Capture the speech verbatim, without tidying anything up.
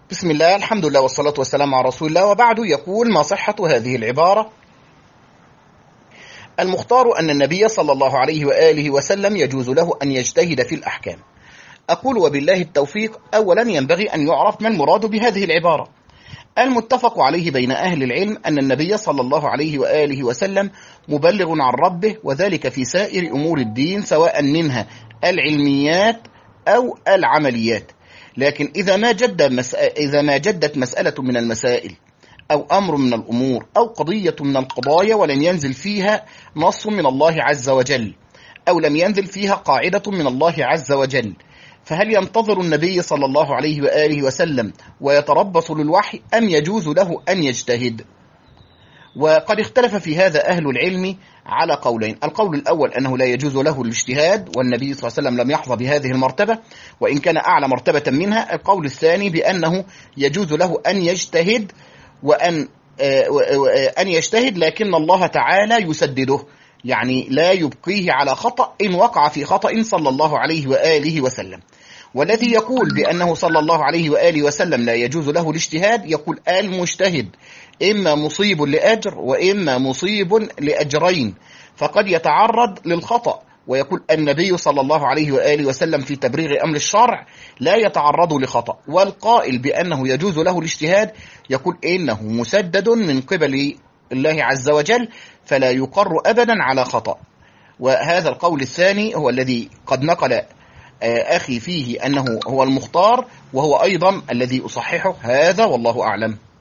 بسم الله، الحمد لله والصلاة والسلام على رسول الله، وبعد. يقول: ما صحة هذه العبارة؟ المختار أن النبي صلى الله عليه وآله وسلم يجوز له أن يجتهد في الأحكام. أقول وبالله التوفيق. أولا، ينبغي أن يعرف ما المراد بهذه العبارة. المتفق عليه بين أهل العلم أن النبي صلى الله عليه وآله وسلم مبلغ عن ربه، وذلك في سائر أمور الدين، سواء منها العلميات أو العمليات. لكن إذا ما جد مسألة إذا ما جدت مسألة من المسائل أو أمر من الأمور أو قضية من القضايا ولم ينزل فيها نص من الله عز وجل، أو لم ينزل فيها قاعدة من الله عز وجل، فهل ينتظر النبي صلى الله عليه وآله وسلم ويتربص للوحي، أم يجوز له أن يجتهد؟ وقد اختلف في هذا أهل العلم على قولين. القول الأول أنه لا يجوز له الاجتهاد، والنبي صلى الله عليه وسلم لم يحظى بهذه المرتبة وإن كان أعلى مرتبة منها. القول الثاني بأنه يجوز له أن يجتهد وأن أن يجتهد لكن الله تعالى يسدده، يعني لا يبقيه على خطأ إن وقع في خطأ صلى الله عليه وآله وسلم. والذي يقول بأنه صلى الله عليه وآله وسلم لا يجوز له الاجتهاد يقول: المجتهد إما مصيب لأجر وإما مصيب لأجرين، فقد يتعرض للخطأ. ويقول النبي صلى الله عليه وآله وسلم في تبرير أمر الشرع: لا يتعرض لخطأ. والقائل بأنه يجوز له الاجتهاد يقول إنه مسدد من قبل الله عز وجل، فلا يقر أبدا على خطأ. وهذا القول الثاني هو الذي قد نقل أخي فيه أنه هو المختار، وهو أيضا الذي أصححه. هذا والله أعلم.